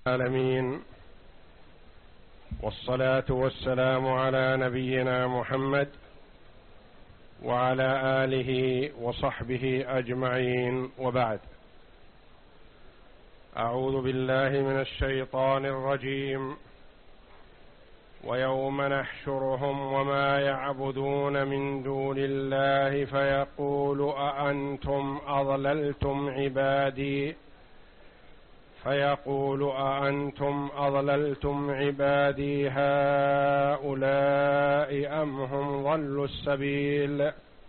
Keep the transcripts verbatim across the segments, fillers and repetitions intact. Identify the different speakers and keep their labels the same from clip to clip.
Speaker 1: العالمين، والصلاة والسلام على نبينا محمد وعلى آله وصحبه أجمعين، وبعد. أعوذ بالله من الشيطان الرجيم. ويوم نحشرهم وما يعبدون من دون الله فيقول أأنتم أضللتم عبادي فيقول أأنتم أضللتم عبادي هؤلاء أم هم ضلوا السبيل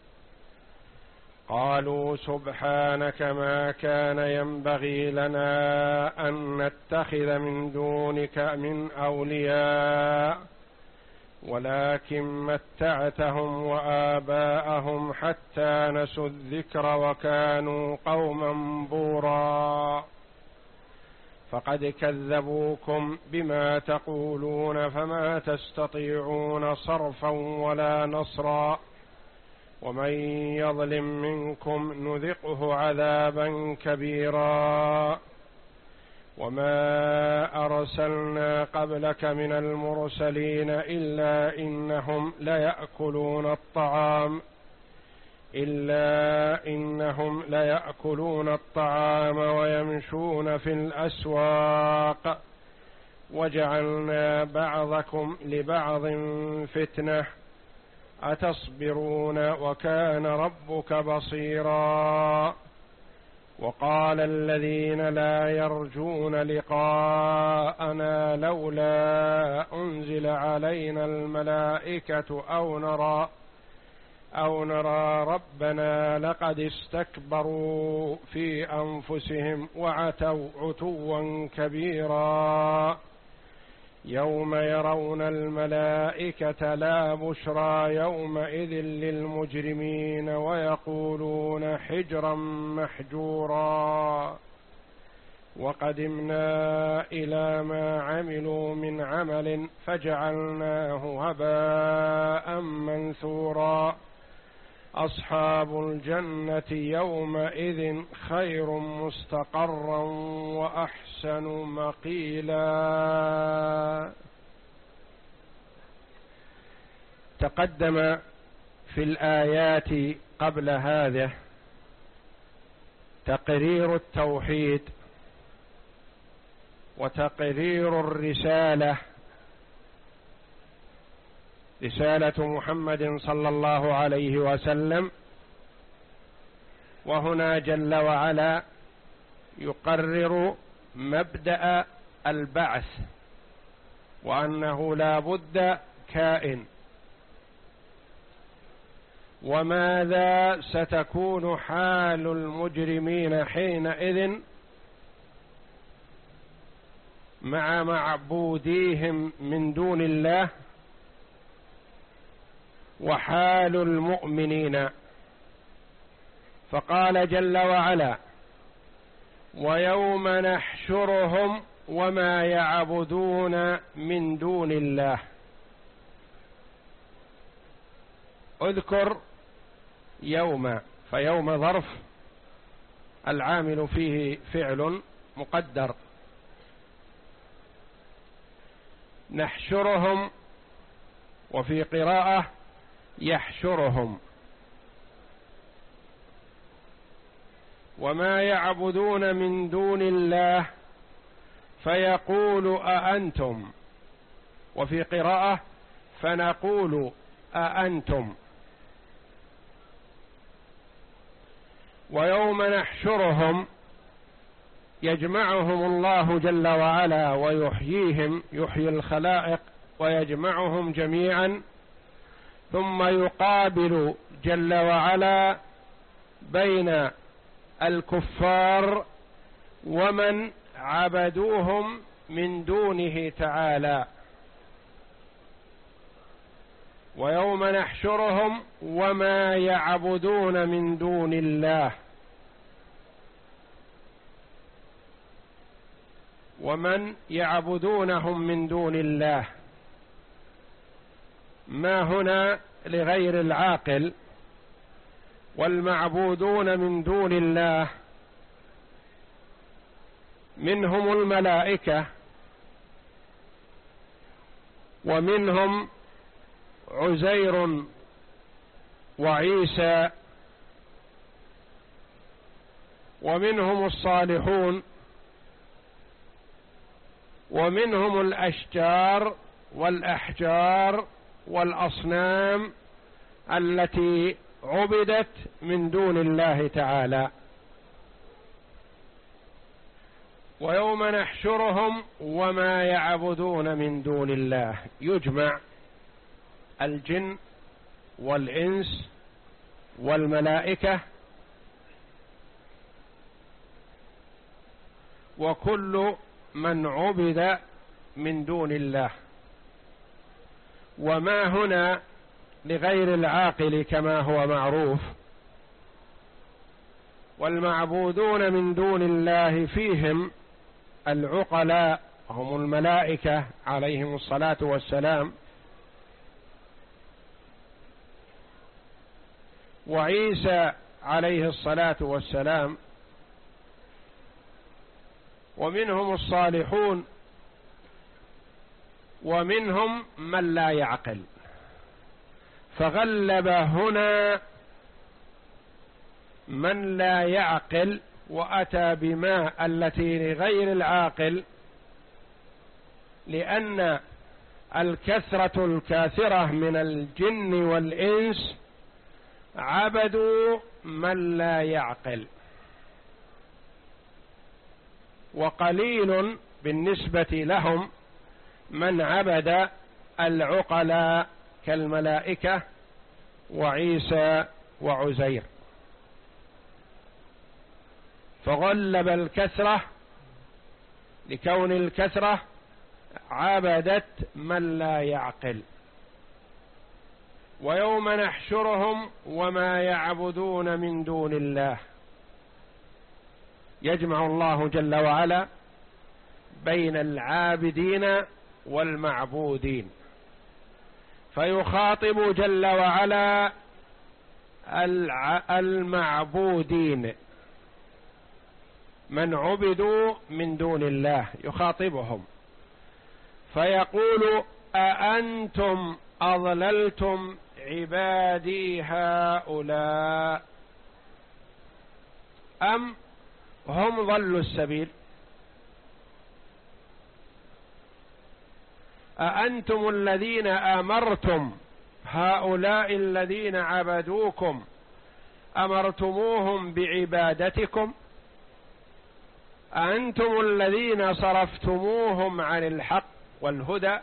Speaker 1: قالوا سبحانك ما كان ينبغي لنا أن نتخذ من دونك من أولياء ولكن متعتهم وآباءهم حتى نسوا الذكر وكانوا قوما بورا فقد كذبوكم بما تقولون فما تستطيعون صرفا ولا نصرا ومن يظلم منكم نذقه عذابا كبيرا وما أرسلنا قبلك من المرسلين إلا إنهم ليأكلون الطعام إلا إنهم ليأكلون الطعام ويمشون في الأسواق وجعلنا بعضكم لبعض فتنة أتصبرون وكان ربك بصيرا وقال الذين لا يرجون لقاءنا لولا أنزل علينا الملائكة أو نرى أو نرى ربنا لقد استكبروا في أنفسهم وعتوا عتوا كبيرا يوم يرون الملائكة لا بشرى يومئذ للمجرمين ويقولون حجرا محجورا وقدمنا إلى ما عملوا من عمل فجعلناه هباء منثورا أصحاب الجنة يومئذ خير مستقرا وأحسن مقيلا. تقدم في الآيات قبل هذه تقرير التوحيد وتقرير الرسالة، رسالة محمد صلى الله عليه وسلم، وهنا جل وعلا يقرر مبدأ البعث وأنه لا بد كائن، وماذا ستكون حال المجرمين حينئذ مع معبوديهم من دون الله، وحال المؤمنين. فقال جل وعلا ويوم نحشرهم وما يعبدون من دون الله. اذكر يوم، فيوم ظرف العامل فيه فعل مقدر، نحشرهم وفي قراءة يحشرهم. وما يعبدون من دون الله فيقول أأنتم، وفي قراءة فنقول أأنتم. ويوم نحشرهم يجمعهم الله جل وعلا ويحييهم، يحيي الخلائق ويجمعهم جميعا، ثم يقابل جل وعلا بين الكفار ومن عبدوهم من دونه تعالى. ويوم نحشرهم وما يعبدون من دون الله، ومن يعبدونهم من دون الله، ما هنا لغير العاقل، والمعبودون من دون الله منهم الملائكة ومنهم عزير وعيسى، ومنهم الصالحون، ومنهم الأشجار والأحجار والأصنام التي عبدت من دون الله تعالى. ويوم نحشرهم وما يعبدون من دون الله، يجمع الجن والإنس والملائكة وكل من عبد من دون الله. وما هنا لغير العاقل كما هو معروف، والمعبودون من دون الله فيهم العقلاء هم الملائكة عليهم الصلاة والسلام، وعيسى عليه الصلاة والسلام، ومنهم الصالحون، ومنهم من لا يعقل. فغلب هنا من لا يعقل وأتى بما التي لغير العاقل، لأن الكثرة الكاثرة من الجن والإنس عبدوا من لا يعقل، وقليل بالنسبة لهم من عبد العقلاء كالملائكة وعيسى وعزير. فغلب الكثرة لكون الكثرة عبدت من لا يعقل. ويوم نحشرهم وما يعبدون من دون الله، يجمع الله جل وعلا بين العابدين والمعبودين، فيخاطب جل وعلا المعبودين من عبدوا من دون الله، يخاطبهم فيقول: أأنتم أضللتم عبادي هؤلاء أم هم ضلوا السبيل؟ أأنتم الذين أمرتم هؤلاء الذين عبدوكم أمرتموهم بعبادتكم؟ أأنتم الذين صرفتموهم عن الحق والهدى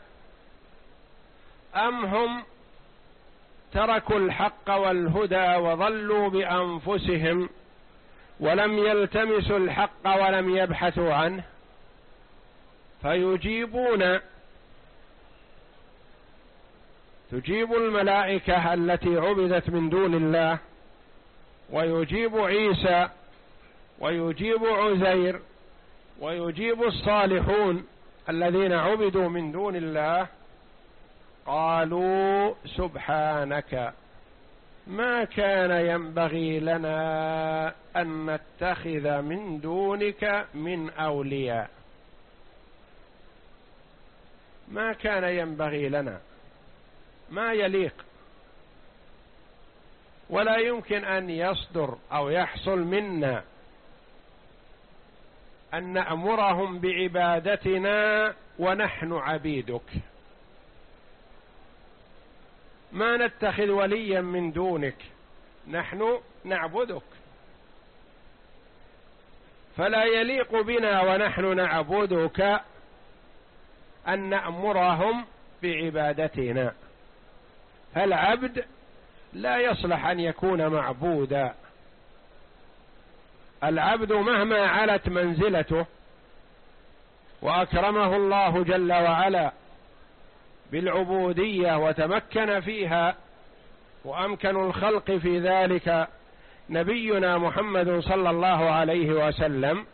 Speaker 1: أم هم تركوا الحق والهدى وضلوا بأنفسهم ولم يلتمسوا الحق ولم يبحثوا عنه؟ فيجيبون، تجيب الملائكة التي عبدت من دون الله، ويجيب عيسى، ويجيب عزير، ويجيب الصالحون الذين عبدوا من دون الله. قالوا: سبحانك ما كان ينبغي لنا أن نتخذ من دونك من أولياء. ما كان ينبغي لنا، ما يليق، ولا يمكن أن يصدر أو يحصل منا أن نأمرهم بعبادتنا ونحن عبيدك. ما نتخذ وليا من دونك، نحن نعبدك، فلا يليق بنا ونحن نعبدك أن نأمرهم بعبادتنا. فالعبد لا يصلح أن يكون معبودا. العبد مهما علت منزلته وأكرمه الله جل وعلا بالعبودية وتمكن فيها، وأمكن الخلق في ذلك نبينا محمد صلى الله عليه وسلم،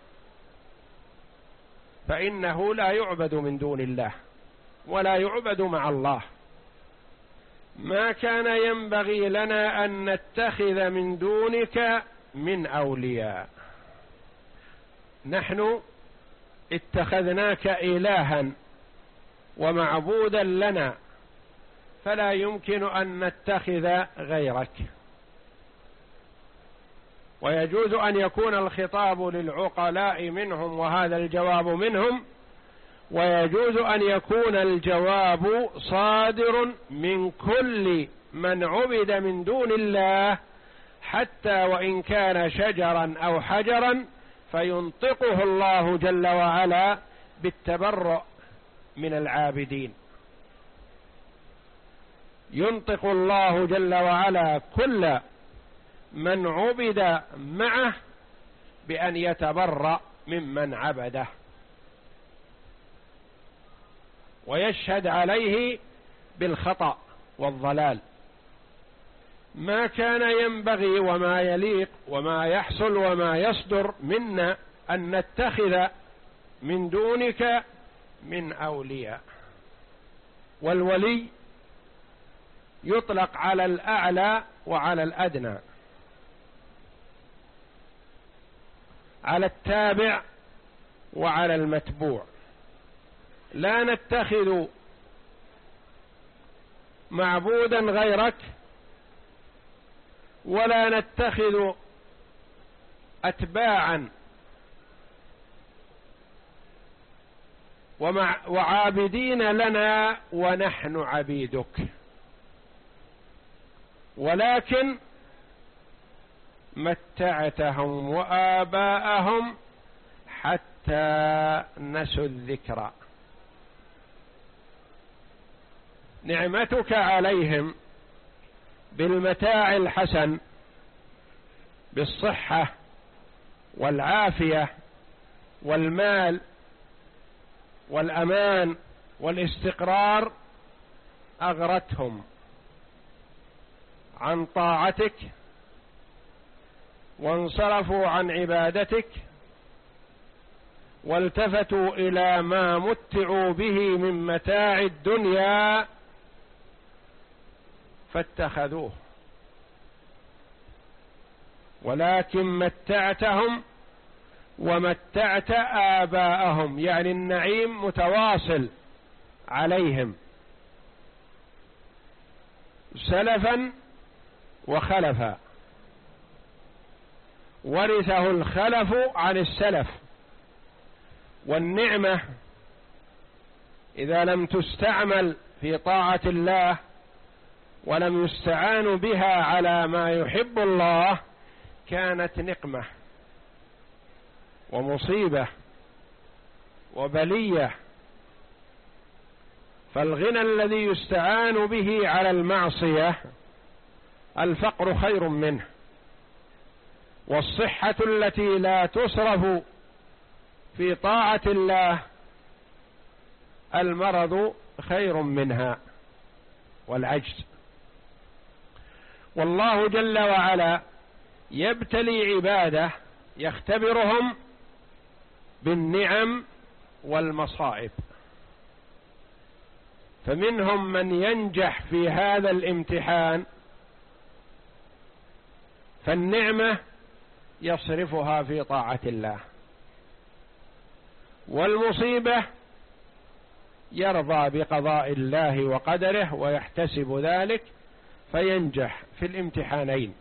Speaker 1: فإنه لا يعبد من دون الله ولا يعبد مع الله. ما كان ينبغي لنا أن نتخذ من دونك من أولياء. نحن اتخذناك إلها ومعبودا لنا، فلا يمكن أن نتخذ غيرك. ويجوز أن يكون الخطاب للعقلاء منهم وهذا الجواب منهم، ويجوز أن يكون الجواب صادر من كل من عبد من دون الله، حتى وإن كان شجرا أو حجرا، فينطقه الله جل وعلا بالتبرؤ من العابدين. ينطق الله جل وعلا كل من عبد معه بأن يتبرأ ممن عبده، ويشهد عليه بالخطأ والضلال. ما كان ينبغي وما يليق وما يحصل وما يصدر منا أن نتخذ من دونك من أولياء. والولي يطلق على الأعلى وعلى الأدنى، على التابع وعلى المتبوع. لا نتخذ معبودا غيرك، ولا نتخذ أتباعا ومع وعابدين لنا ونحن عبيدك، ولكن متعتهم وآباءهم حتى نسوا الذكر. نعمتك عليهم بالمتاع الحسن، بالصحة والعافية والمال والأمان والاستقرار، أغرتهم عن طاعتك وانصرفوا عن عبادتك، والتفتوا إلى ما متعوا به من متاع الدنيا فاتخذوه. ولكن متعتهم ومتعت آباءهم، يعني النعيم متواصل عليهم سلفا وخلفا، ورثه الخلف عن السلف. والنعمة إذا لم تستعمل في طاعة الله ولم يستعان بها على ما يحب الله كانت نقمة ومصيبة وبلية. فالغنى الذي يستعان به على المعصية الفقر خير منه، والصحة التي لا تصرف في طاعة الله المرض خير منها والعجز. والله جل وعلا يبتلي عباده، يختبرهم بالنعم والمصائب، فمنهم من ينجح في هذا الامتحان فالنعمة يصرفها في طاعة الله، والمصيبة يرضى بقضاء الله وقدره ويحتسب ذلك فينجح في الامتحانين.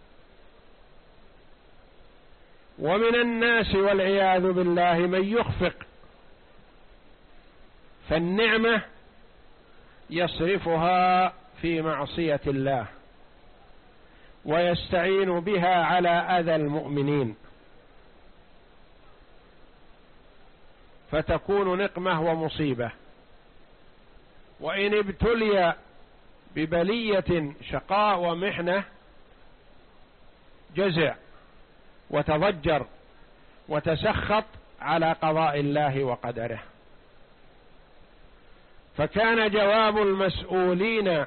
Speaker 1: ومن الناس والعياذ بالله من يخفق، فالنعمة يصرفها في معصية الله ويستعين بها على أذى المؤمنين، فتكون نقمة ومصيبة. وإن ابتلي ببلية شقاء ومحنة جزع وتضجر وتسخط على قضاء الله وقدره. فكان جواب المسؤولين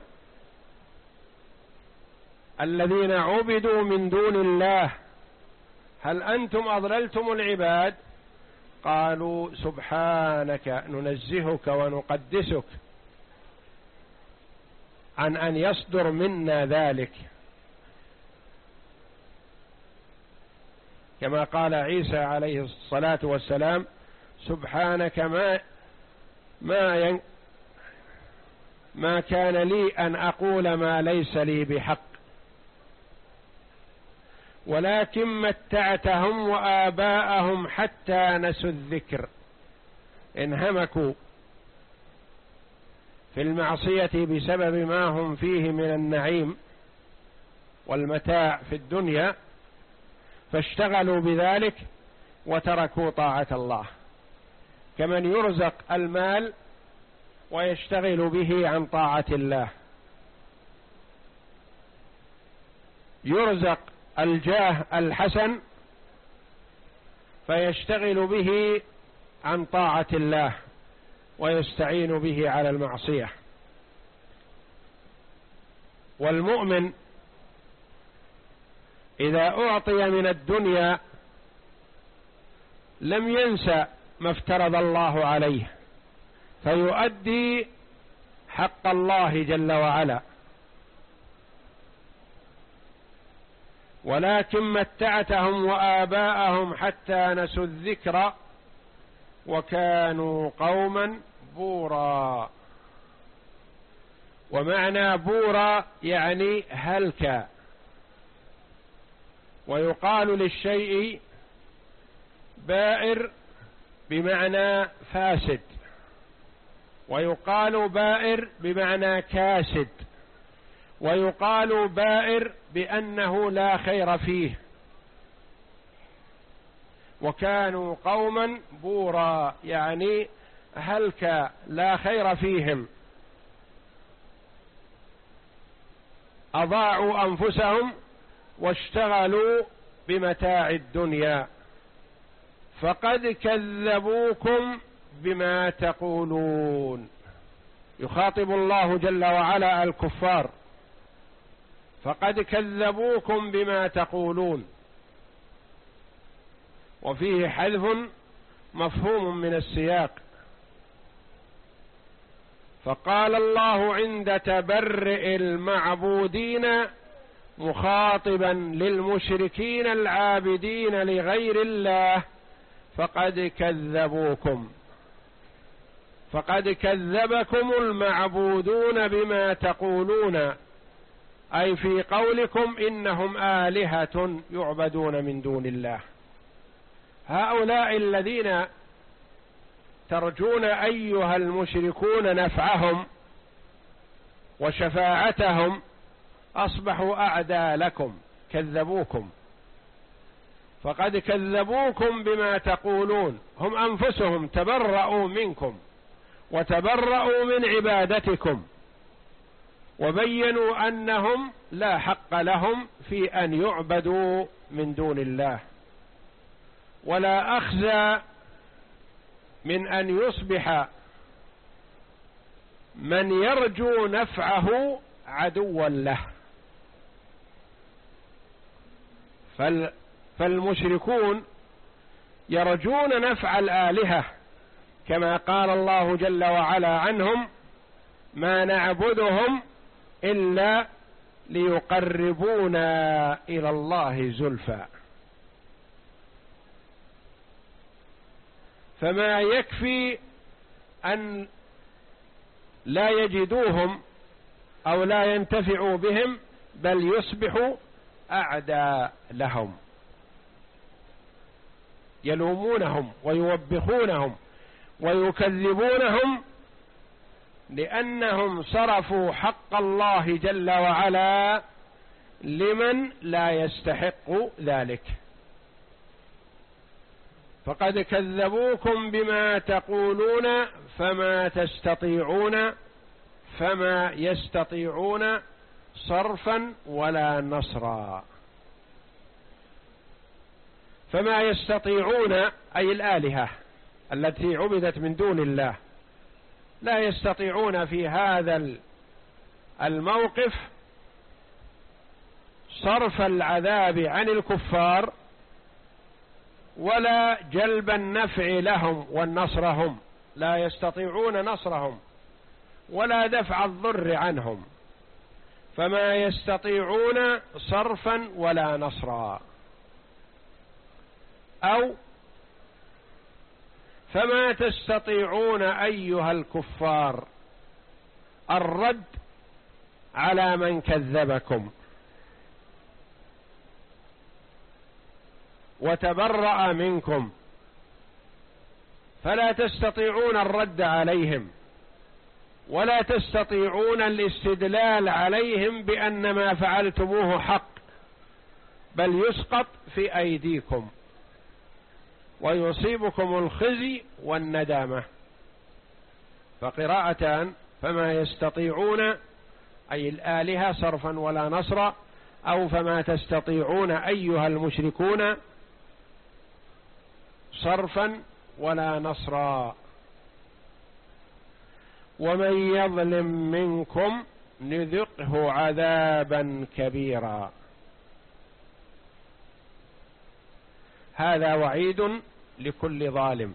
Speaker 1: الذين عبدوا من دون الله: هل أنتم أضللتم العباد؟ قالوا: سبحانك، ننزهك ونقدسك عن أن يصدر منا ذلك، كما قال عيسى عليه الصلاة والسلام: سبحانك ما ما ما كان لي أن أقول ما ليس لي بحق، ولكن متعتهم وآباءهم حتى نسوا الذكر، انهمكوا في المعصية بسبب ما هم فيه من النعيم والمتاع في الدنيا، فاشتغلوا بذلك وتركوا طاعة الله، كمن يرزق المال ويشتغل به عن طاعة الله، يرزق الجاه الحسن فيشتغل به عن طاعة الله ويستعين به على المعصية. والمؤمن إذا أعطي من الدنيا لم ينسى ما افترض الله عليه، فيؤدي حق الله جل وعلا. ولكن متعتهم وآباءهم حتى نسوا الذكر وكانوا قوما بورا. ومعنى بورا يعني هلكا، ويقال للشيء بائر بمعنى فاسد، ويقال بائر بمعنى كاسد، ويقال بائر بأنه لا خير فيه. وكانوا قوما بورا يعني هلكا لا خير فيهم، أضاعوا أنفسهم واشتغلوا بمتاع الدنيا. فقد كذبوكم بما تقولون، يخاطب الله جل وعلا الكفار، فقد كذبوكم بما تقولون، وفيه حذف مفهوم من السياق. فقال الله عند تبرئ المعبودين مخاطبا للمشركين العابدين لغير الله: فقد كذبوكم، فقد كذبكم المعبودون بما تقولون، أي في قولكم إنهم آلهة يعبدون من دون الله. هؤلاء الذين ترجون أيها المشركون نفعهم وشفاعتهم أصبحوا أعداء لكم، كذبوكم. فقد كذبوكم بما تقولون، هم أنفسهم تبرؤوا منكم وتبرؤوا من عبادتكم، وبينوا أنهم لا حق لهم في أن يعبدوا من دون الله، ولا أخزى من أن يصبح من يرجو نفعه عدوا له. فالمشركون يرجون نفع الآلهة، كما قال الله جل وعلا عنهم: ما نعبدهم إلا ليقربونا إلى الله زلفى. فما يكفي أن لا يجدوهم أو لا ينتفعوا بهم، بل يصبحوا أعداء لهم، يلومونهم ويوبخونهم ويكذبونهم، لأنهم صرفوا حق الله جل وعلا لمن لا يستحق ذلك. فقد كذبوكم بما تقولون فما تستطيعون فما يستطيعون صرفا ولا نصرا. فما يستطيعون أي الآلهة التي عبدت من دون الله لا يستطيعون في هذا الموقف صرف العذاب عن الكفار، ولا جلب النفع لهم والنصر هم، لا يستطيعون نصرهم ولا دفع الضر عنهم. فما يستطيعون صرفا ولا نصرا. أو فما تستطيعون أيها الكفار الرد على من كذبكم وتبرأ منكم، فلا تستطيعون الرد عليهم ولا تستطيعون الاستدلال عليهم بأن ما فعلتموه حق، بل يسقط في أيديكم ويصيبكم الخزي والندامة. فقراءتان: فما يستطيعون أي الآلهة صرفا ولا نصرا، أو فما تستطيعون أيها المشركون صرفا ولا نصرا. ومن يظلم منكم نذقه عذابا كبيرا. هذا وعيد لكل ظالم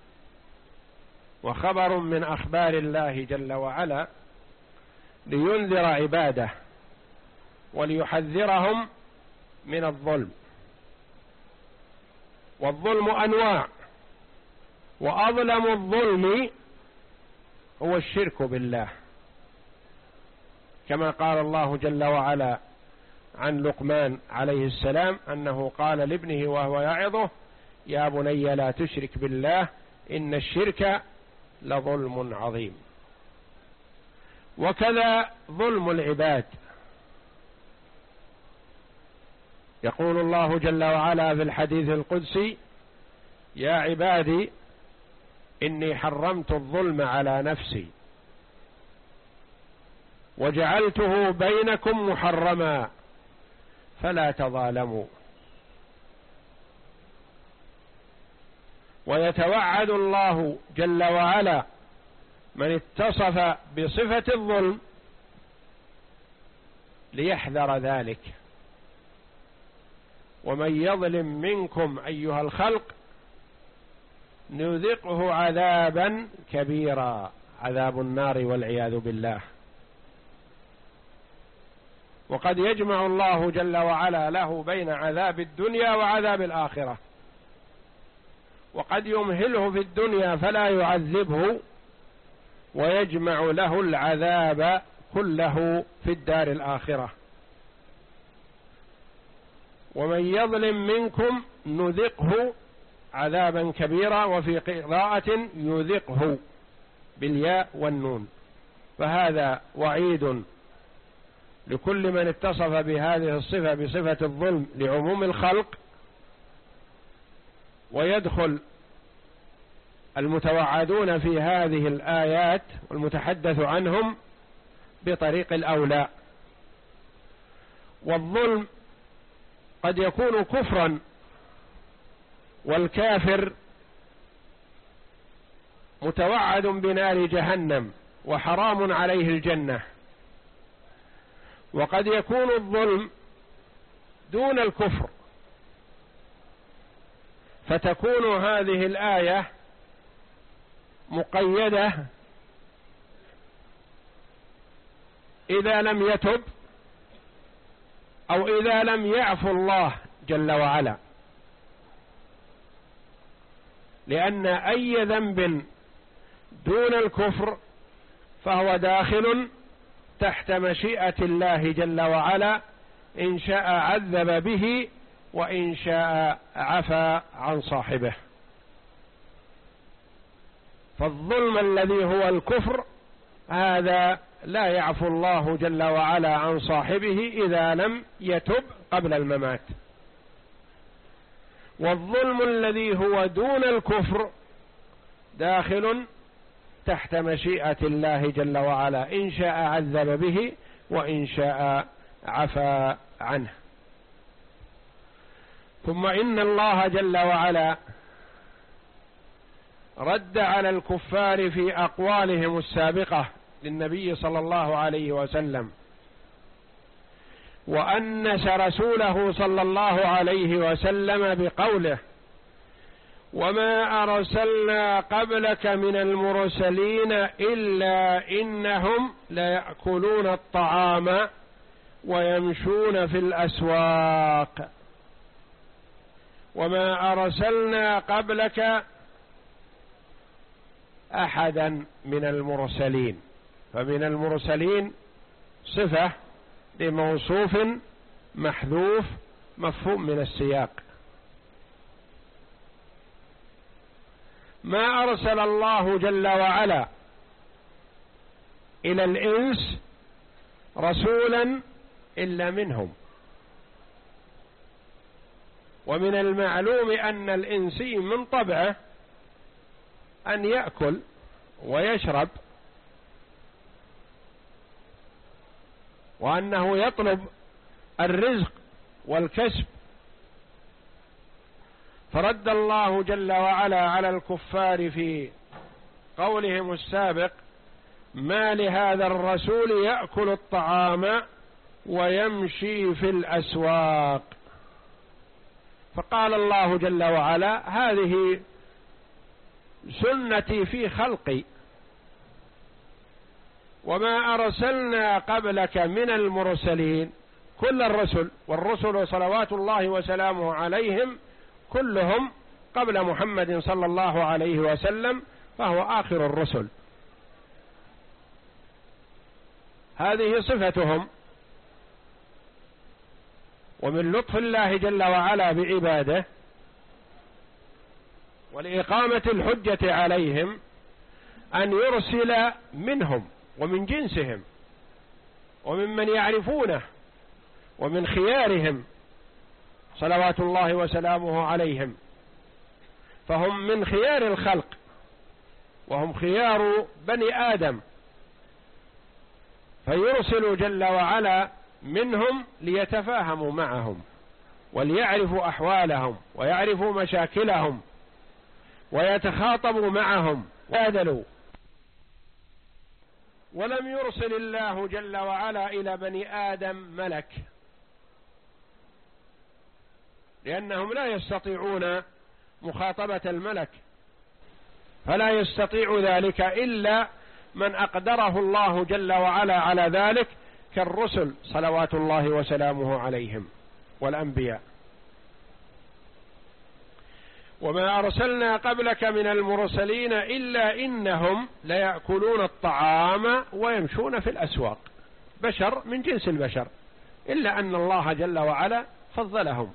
Speaker 1: وخبر من أخبار الله جل وعلا لينذر عباده وليحذرهم من الظلم. والظلم أنواع، وأظلم الظلم هو الشرك بالله، كما قال الله جل وعلا عن لقمان عليه السلام أنه قال لابنه وهو يعظه: يا بني لا تشرك بالله إن الشرك لظلم عظيم. وكذا ظلم العباد، يقول الله جل وعلا في الحديث القدسي: يا عبادي إني حرمت الظلم على نفسي وجعلته بينكم محرما فلا تظالموا. ويتوعد الله جل وعلا من اتصف بصفة الظلم ليحذر ذلك: ومن يظلم منكم أيها الخلق نذقه عذابا كبيرا، عذاب النار والعياذ بالله. وقد يجمع الله جل وعلا له بين عذاب الدنيا وعذاب الآخرة، وقد يمهله في الدنيا فلا يعذبه ويجمع له العذاب كله في الدار الآخرة. ومن يظلم منكم نذقه عذابا كبيرا، وفي قراءة يذقه بالياء والنون. فهذا وعيد لكل من اتصف بهذه الصفة بصفة الظلم لعموم الخلق، ويدخل المتوعدون في هذه الآيات والمتحدث عنهم بطريق الأولى. والظلم قد يكون كفرا، والكافر متوعد بنار جهنم وحرام عليه الجنة. وقد يكون الظلم دون الكفر، فتكون هذه الآية مقيدة إذا لم يتب أو إذا لم يعفو الله جل وعلا، لأن أي ذنب دون الكفر فهو داخل تحت مشيئة الله جل وعلا، إن شاء عذب به وإن شاء عفى عن صاحبه. فالظلم الذي هو الكفر هذا لا يعفو الله جل وعلا عن صاحبه إذا لم يتب قبل الممات. والظلم الذي هو دون الكفر داخل تحت مشيئة الله جل وعلا، إن شاء عذب به وإن شاء عفى عنه. ثم إن الله جل وعلا رد على الكفار في أقوالهم السابقة للنبي صلى الله عليه وسلم، وأنس رسوله صلى الله عليه وسلم بقوله: وما أرسلنا قبلك من المرسلين إلا إنهم ليأكلون الطعام ويمشون في الأسواق. وما أرسلنا قبلك أحدا من المرسلين، فمن المرسلين صفة لموصوف محذوف مفهوم من السياق. ما أرسل الله جل وعلا إلى الإنس رسولا إلا منهم، ومن المعلوم أن الإنسي من طبعه أن يأكل ويشرب، وأنه يطلب الرزق والكسب، فرد الله جل وعلا على الكفار في قولهم السابق: ما لهذا الرسول يأكل الطعام ويمشي في الأسواق. فقال الله جل وعلا: هذه سنتي في خلقي، وما أرسلنا قبلك من المرسلين، كل الرسل والرسل صلوات الله وسلامه عليهم كلهم قبل محمد صلى الله عليه وسلم، فهو آخر الرسل. هذه صفتهم. ومن لطف الله جل وعلا بعباده ولإقامة الحجة عليهم أن يرسل منهم ومن جنسهم وممن يعرفونه ومن خيارهم صلوات الله وسلامه عليهم، فهم من خيار الخلق وهم خيار بني آدم، فيرسل جل وعلا منهم ليتفاهموا معهم وليعرفوا أحوالهم ويعرفوا مشاكلهم ويتخاطبوا معهم ويعدلوا. ولم يرسل الله جل وعلا إلى بني آدم ملك، لأنهم لا يستطيعون مخاطبة الملك، فلا يستطيع ذلك إلا من أقدره الله جل وعلا على ذلك كالرسل صلوات الله وسلامه عليهم والأنبياء. وما أرسلنا قبلك من المرسلين إلا إنهم ليأكلون الطعام ويمشون في الأسواق، بشر من جنس البشر، إلا أن الله جل وعلا فضلهم،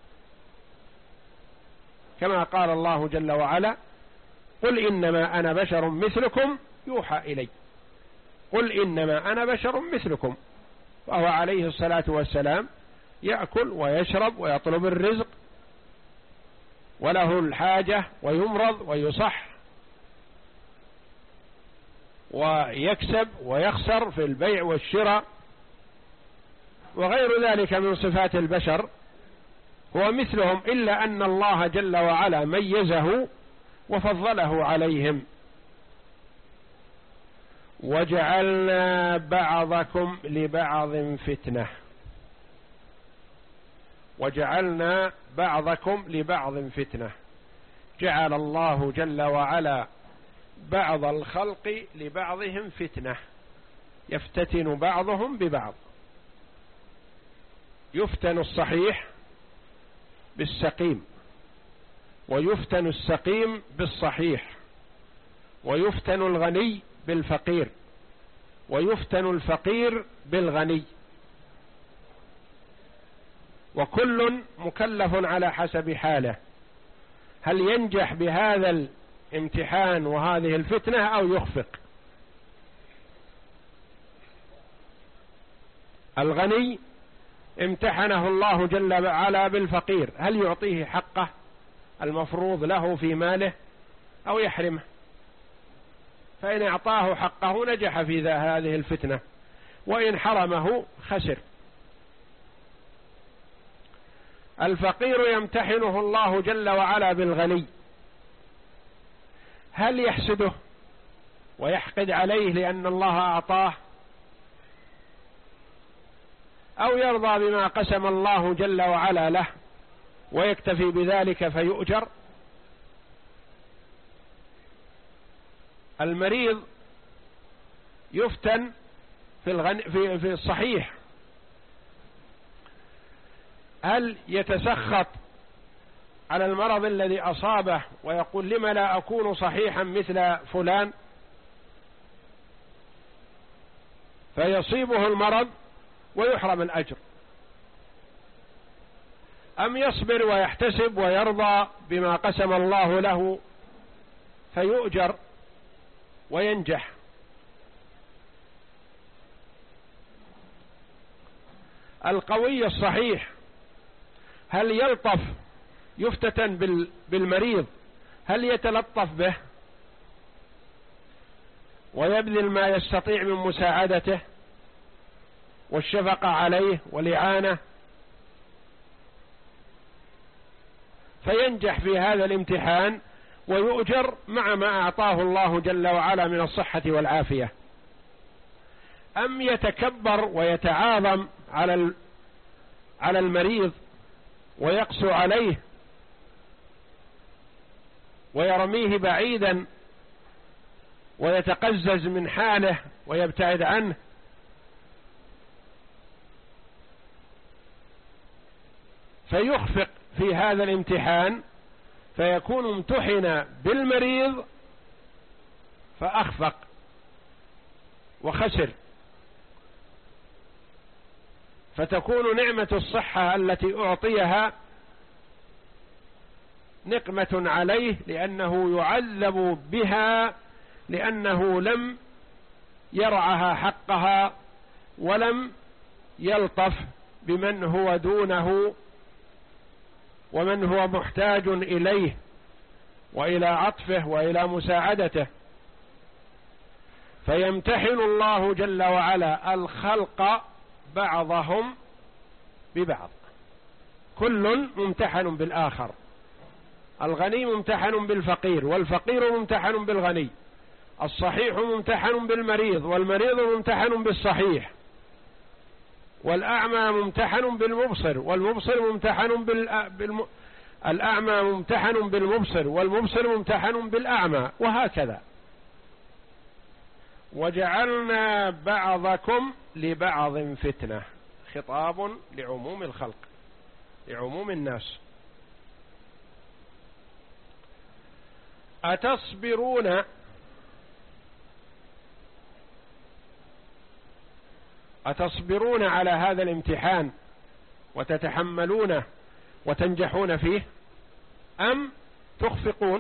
Speaker 1: كما قال الله جل وعلا: قل إنما أنا بشر مثلكم يوحى إلي. قل إنما أنا بشر مثلكم، فهو عليه الصلاة والسلام يأكل ويشرب ويطلب الرزق، وله الحاجة ويمرض ويصح ويكسب ويخسر في البيع والشراء وغير ذلك من صفات البشر، هو مثلهم، إلا أن الله جل وعلا ميزه وفضله عليهم. وجعلنا بعضكم لبعض فتنة، وجعلنا بعضكم لبعض فتنة، جعل الله جل وعلا بعض الخلق لبعضهم فتنة، يفتتن بعضهم ببعض، يفتن الصحيح بالسقيم، ويفتن السقيم بالصحيح، ويفتن الغني بالفقير، ويفتن الفقير بالغني، وكل مكلف على حسب حاله، هل ينجح بهذا الامتحان وهذه الفتنة أو يخفق. الغني امتحنه الله جل وعلا بالفقير، هل يعطيه حقه المفروض له في ماله أو يحرمه؟ فإن أعطاه حقه نجح في هذه الفتنة، وإن حرمه خسر. الفقير يمتحنه الله جل وعلا بالغني، هل يحسده ويحقد عليه لأن الله أعطاه، أو يرضى بما قسم الله جل وعلا له ويكتفي بذلك فيؤجر؟ المريض يفتن في, الغن... في... في الصحيح، هل يتسخط على المرض الذي أصابه ويقول: لما لا أكون صحيحا مثل فلان؟ فيصيبه المرض ويحرم الأجر، أم يصبر ويحتسب ويرضى بما قسم الله له فيؤجر وينجح. القوي الصحيح هل يلطف يفتتن بالمريض، هل يتلطف به ويبذل ما يستطيع من مساعدته والشفقة عليه والإعانة فينجح في هذا الامتحان ويؤجر مع ما أعطاه الله جل وعلا من الصحة والعافية، أم يتكبر ويتعاظم على على المريض ويقسو عليه ويرميه بعيدا ويتقزز من حاله ويبتعد عنه، فيخفق في هذا الامتحان فيكون امتحن بالمريض فأخفق وخسر، فتكون نعمة الصحة التي أعطيها نقمة عليه لأنه يعذب بها، لأنه لم يرعها حقها ولم يلطف بمن هو دونه ومن هو محتاج إليه وإلى عطفه وإلى مساعدته، فيمتحن الله جل وعلا الخلق بعضهم ببعض، كل ممتحن بالآخر، الغني ممتحن بالفقير والفقير ممتحن بالغني، الصحيح ممتحن بالمريض والمريض ممتحن بالصحيح، والأعمى ممتحن بالمبصر والمبصر ممتحن بال... بالم... الأعمى ممتحن بالمبصر والمبصر ممتحن بالأعمى، وهكذا. وجعلنا بعضكم لبعض فتنة، خطاب لعموم الخلق، لعموم الناس. أتصبرون أتصبرون على هذا الامتحان وتتحملونه وتنجحون فيه، أم تخفقون؟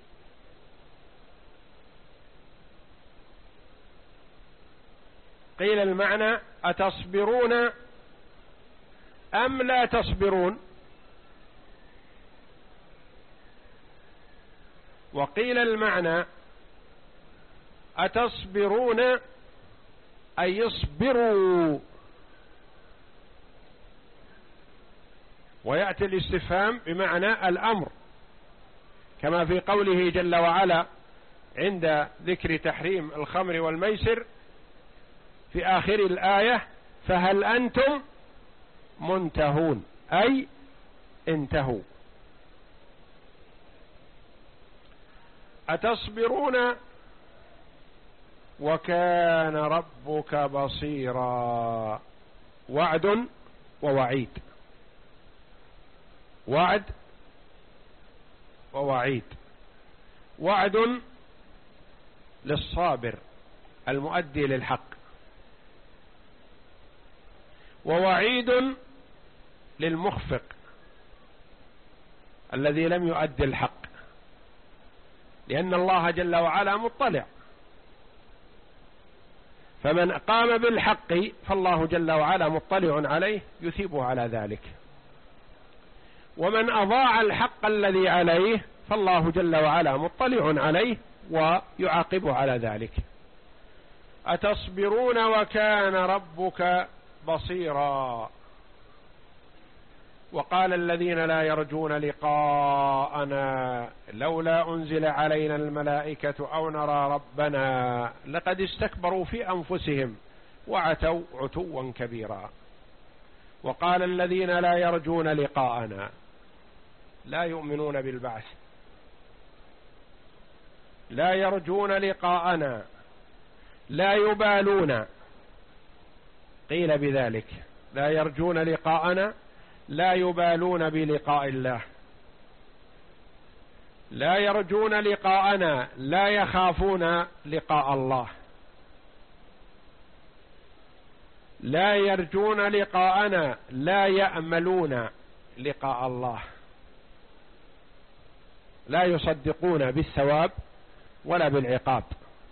Speaker 1: قيل المعنى أتصبرون أم لا تصبرون، وقيل المعنى أتصبرون أي يصبروا، ويأتي الاستفهام بمعنى الأمر كما في قوله جل وعلا عند ذكر تحريم الخمر والميسر في آخر الآية: فهل أنتم منتهون، أي انتهوا. أتصبرون وكان ربك بصيرا، وعد ووعيد، وعد ووعيد. وعد للصابر المؤدي للحق، ووعيد للمخفق الذي لم يؤدي الحق، لأن الله جل وعلا مطلع، فمن قام بالحق فالله جل وعلا مطلع عليه يثيبه على ذلك، ومن أضاع الحق الذي عليه فالله جل وعلا مطلع عليه ويعاقبه على ذلك. أتصبرون وكان ربك بصيرا. وقال الذين لا يرجون لقاءنا لولا أنزل علينا الملائكة أو نرى ربنا لقد استكبروا في أنفسهم وعتوا عتوا كبيرا. وقال الذين لا يرجون لقاءنا لا يؤمنون بالبعث، لا يرجون لقاءنا، لا يبالون، قيل بذلك لا يرجون لقاءنا لا يبالون بلقاء الله، لا يرجون لقاءنا لا يخافون لقاء الله. لا يرجون لقاءنا لا يأملون لقاء الله، لا يصدقون بالثواب ولا بالعقاب.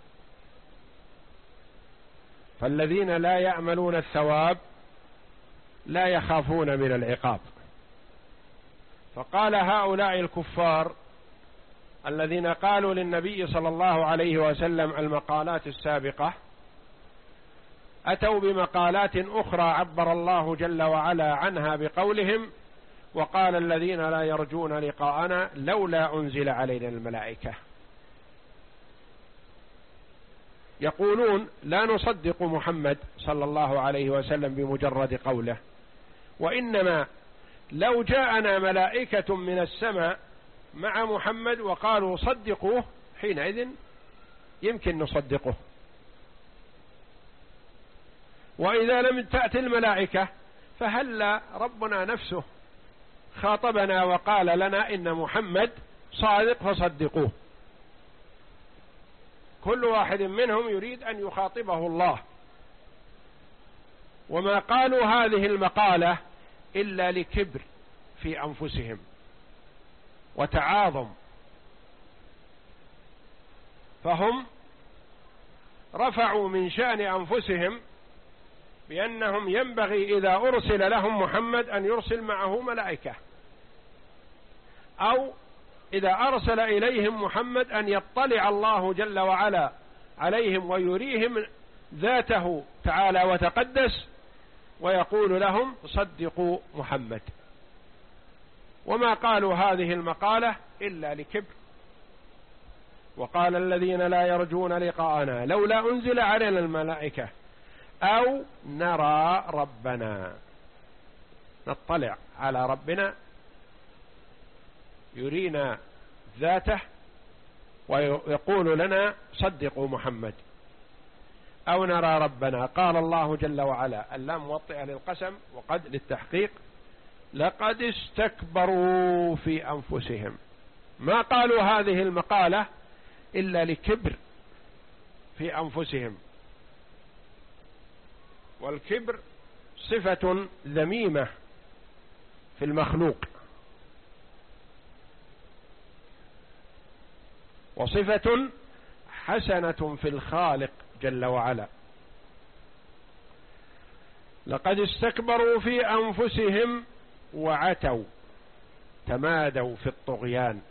Speaker 1: فالذين لا يأملون الثواب لا يخافون من العقاب. فقال هؤلاء الكفار الذين قالوا للنبي صلى الله عليه وسلم المقالات السابقة أتوا بمقالات أخرى عبر الله جل وعلا عنها بقولهم: وقال الذين لا يرجون لقاءنا لولا أنزل علينا الملائكة. يقولون لا نصدق محمد صلى الله عليه وسلم بمجرد قوله، وإنما لو جاءنا ملائكة من السماء مع محمد وقالوا صدقوه حينئذ يمكن نصدقه. وإذا لم تأتي الملائكة فهل ربنا نفسه خاطبنا وقال لنا إن محمد صادق فصدقوه؟ كل واحد منهم يريد أن يخاطبه الله، وما قالوا هذه المقالة إلا لكبر في أنفسهم وتعاظم. فهم رفعوا من شأن أنفسهم بأنهم ينبغي إذا أرسل لهم محمد أن يرسل معه ملائكة، أو إذا أرسل إليهم محمد أن يطلع الله جل وعلا عليهم ويريهم ذاته تعالى وتقدس ويقول لهم صدقوا محمد. وما قالوا هذه المقالة إلا لكبر. وقال الذين لا يرجون لقاءنا لولا أنزل علينا الملائكة أو نرى ربنا، نطلع على ربنا يرينا ذاته ويقول لنا صدقوا محمد، أو نرى ربنا. قال الله جل وعلا، اللام موطئة للقسم وقد للتحقيق، لقد استكبروا في أنفسهم. ما قالوا هذه المقالة إلا لكبر في أنفسهم، والكبر صفة ذميمة في المخلوق، وصفة حسنة في الخالق جل وعلا. لقد استكبروا في أنفسهم وعتوا، تمادوا في الطغيان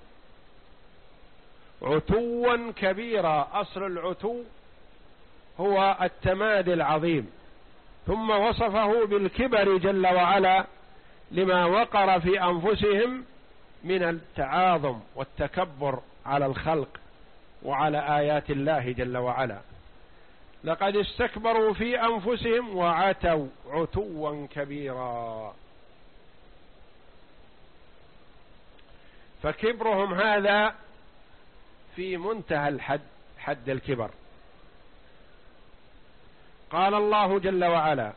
Speaker 1: عتوا كبيرا. أصل العتو هو التمادي العظيم، ثم وصفه بالكبر جل وعلا لما وقر في أنفسهم من التعاظم والتكبر على الخلق وعلى آيات الله جل وعلا. لقد استكبروا في أنفسهم وعتوا عتوا كبيرا. فكبرهم هذا في منتهى الحد، حد الكبر. قال الله جل وعلا: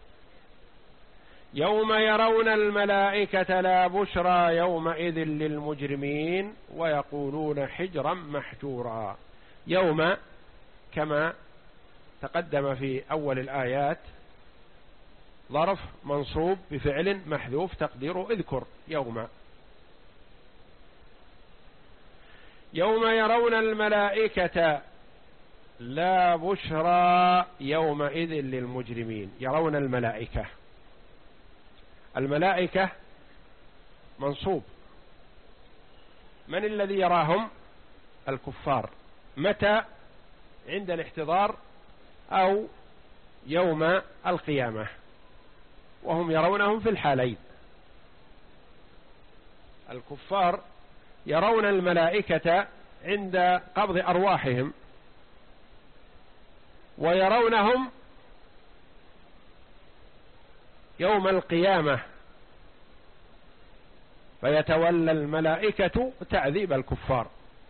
Speaker 1: يوم يرون الملائكة لا بشرى يومئذ للمجرمين ويقولون حجرا محجورا. يوم كما تقدم في أول الآيات ظرف منصوب بفعل محذوف تقديره اذكر يوم. يوم يرون الملائكة لا بشرى يومئذ للمجرمين. يرون الملائكة، الملائكة منصوب، من الذي يراهم؟ الكفار. متى؟ عند الاحتضار أو يوم القيامة، وهم يرونهم في الحالين. الكفار يرون الملائكة عند قبض أرواحهم، ويرونهم يوم القيامة، فيتولى الملائكة تعذيب الكفار.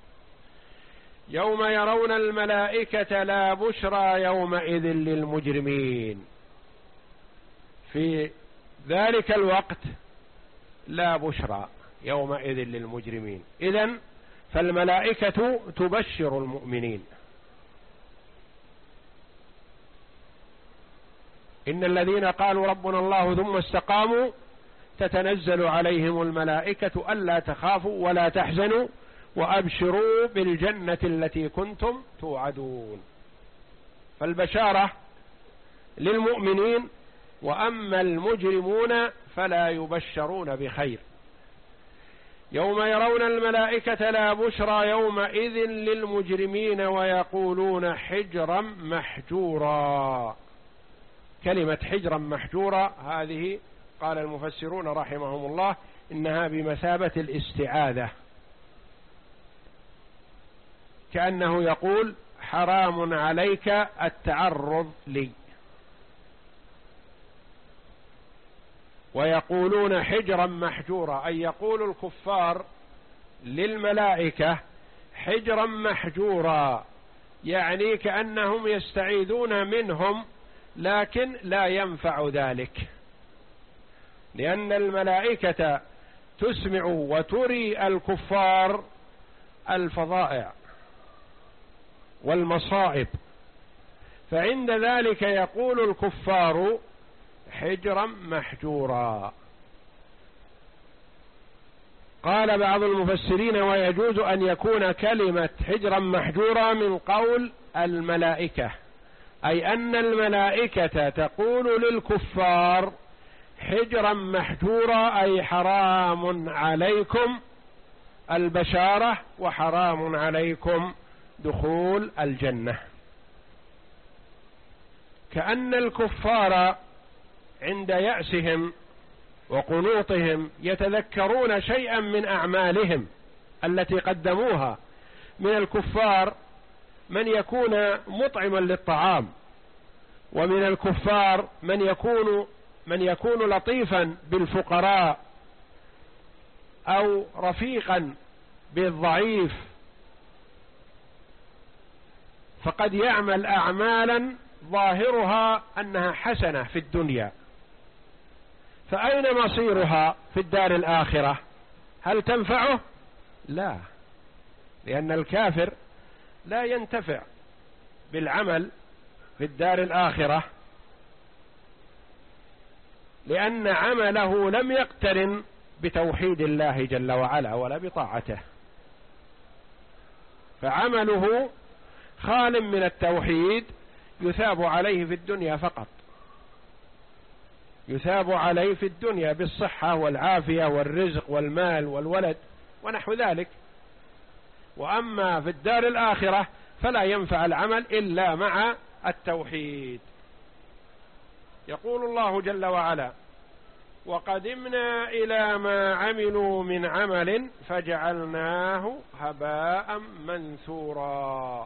Speaker 1: يوم يرون الملائكة لا بشرى يومئذ للمجرمين. في ذلك الوقت لا بشرى يومئذ للمجرمين. إذن فالملائكة تبشر المؤمنين. إن الذين قالوا ربنا الله ثم استقاموا تتنزل عليهم الملائكة ألا تخافوا ولا تحزنوا وأبشروا بالجنة التي كنتم توعدون. فالبشارة للمؤمنين، وأما المجرمون فلا يبشرون بخير. يوم يرون الملائكة لا بشرى يومئذ للمجرمين ويقولون حجرا محجورا. كلمة حجرا محجورا هذه قال المفسرون رحمهم الله إنها بمثابة الاستعاذة، كأنه يقول حرام عليك التعرض لي. ويقولون حجرا محجورا، أي يقول الكفار للملائكة حجرا محجورا، يعني كأنهم يستعيذون منهم، لكن لا ينفع ذلك، لأن الملائكة تسمع وتري الكفار الفظائع والمصائب، فعند ذلك يقول الكفار حجرا محجورا. قال بعض المفسرين ويجوز أن يكون كلمة حجرا محجورا من قول الملائكة، أي أن الملائكة تقول للكفار حجرا محجورا، أي حرام عليكم البشارة وحرام عليكم دخول الجنة. كأن الكفار عند يأسهم وقنوطهم يتذكرون شيئا من أعمالهم التي قدموها. من الكفار من يكون مطعما للطعام، ومن الكفار من يكون من يكون لطيفا بالفقراء أو رفيقا بالضعيف، فقد يعمل أعمالا ظاهرها أنها حسنة في الدنيا، فأين مصيرها في الدار الآخرة؟ هل تنفعه؟ لا، لأن الكافر لا ينتفع بالعمل في الدار الآخرة، لأن عمله لم يقترن بتوحيد الله جل وعلا ولا بطاعته، فعمله خال من التوحيد يثاب عليه في الدنيا فقط، يثاب عليه في الدنيا بالصحة والعافية والرزق والمال والولد ونحو ذلك. وأما في الدار الآخرة فلا ينفع العمل إلا مع التوحيد. يقول الله جل وعلا وقدمنا إلى ما عملوا من عمل فجعلناه هباء منثورا.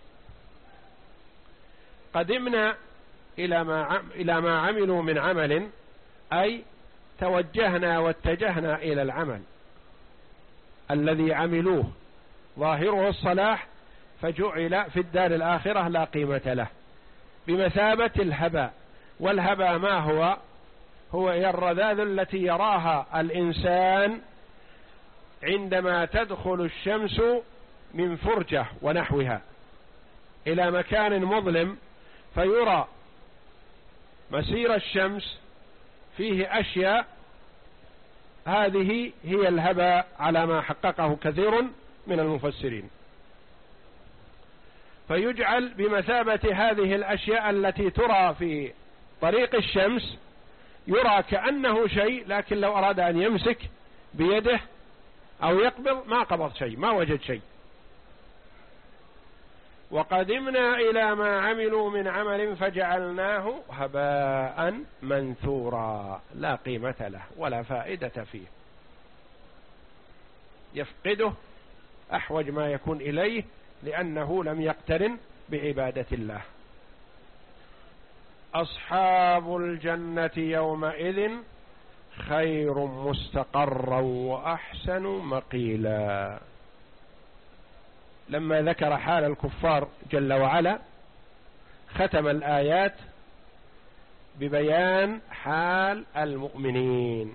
Speaker 1: قدمنا إلى ما إلى ما عملوا من عمل، أي توجهنا واتجهنا إلى العمل الذي عملوه ظاهره الصلاح، فجعل في الدار الآخرة لا قيمة له، بمثابة الهباء. والهباء ما هو؟ هو الرذاذ التي يراها الإنسان عندما تدخل الشمس من فرجة ونحوها إلى مكان مظلم، فيرى مسير الشمس فيه أشياء، هذه هي الهباء على ما حققه كثير من المفسرين. فيجعل بمثابة هذه الأشياء التي ترى في طريق الشمس، يرى كأنه شيء، لكن لو أراد أن يمسك بيده أو يقبض ما قبض شيء، ما وجد شيء. وقدمنا إلى ما عملوا من عمل فجعلناه هباء منثورا، لا قيمة له ولا فائدة فيه، يفقده أحوج ما يكون إليه، لأنه لم يقترن بعبادة الله. أصحاب الجنة يومئذ خير مستقرا وأحسن مقيلا. لما ذكر حال الكفار جل وعلا ختم الآيات ببيان حال المؤمنين.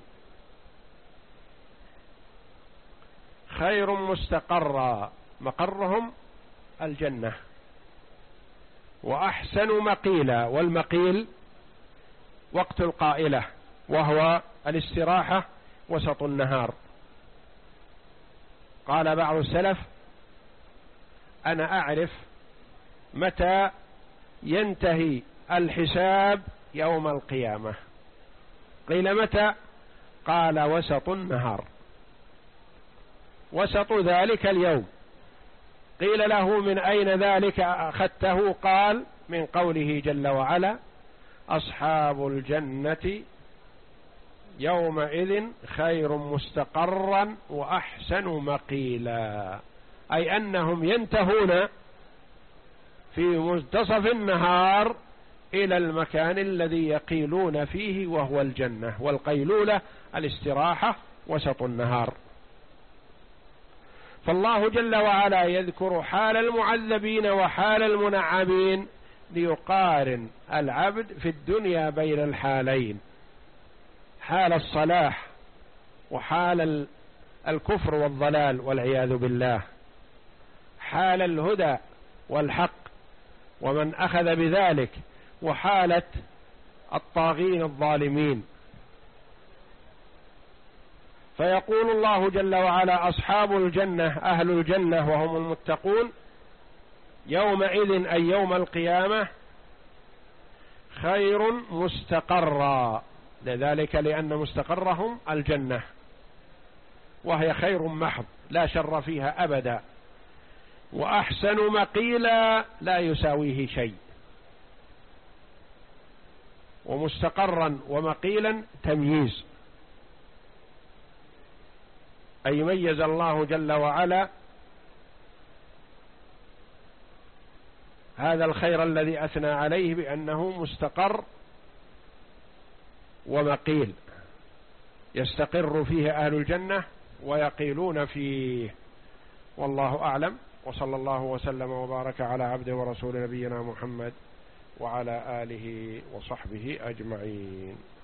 Speaker 1: خير مستقرا، مقرهم الجنة، وأحسن مقيلا، والمقيل وقت القائلة وهو الاستراحة وسط النهار. قال بعض السلف: أنا أعرف متى ينتهي الحساب يوم القيامة. قيل: متى؟ قال: وسط النهار، وسط ذلك اليوم. قيل له: من أين ذلك أخذته؟ قال: من قوله جل وعلا: أصحاب الجنة يومئذ خير مستقرا وأحسن مقيلا، أي أنهم ينتهون في منتصف النهار إلى المكان الذي يقيلون فيه وهو الجنة، والقيلولة الاستراحة وسط النهار. فالله جل وعلا يذكر حال المعذبين وحال المنعمين ليقارن العبد في الدنيا بين الحالين، حال الصلاح وحال الكفر والضلال والعياذ بالله، حال الهدى والحق ومن أخذ بذلك، وحالة الطاغين الظالمين. فيقول الله جل وعلا: أصحاب الجنة، أهل الجنة وهم المتقون، يومئذ أي يوم القيامة، خير مستقرا، لذلك لأن مستقرهم الجنة، وهي خير محض لا شر فيها أبدا، وأحسن مقيلا لا يساويه شيء. ومستقرا ومقيلا تمييز، أي ميز الله جل وعلا هذا الخير الذي أثنى عليه بأنه مستقر ومقيل، يستقر فيه أهل الجنة ويقيلون فيه. والله أعلم، وصلى الله وسلم وبارك على عبده ورسول نبينا محمد وعلى آله وصحبه أجمعين.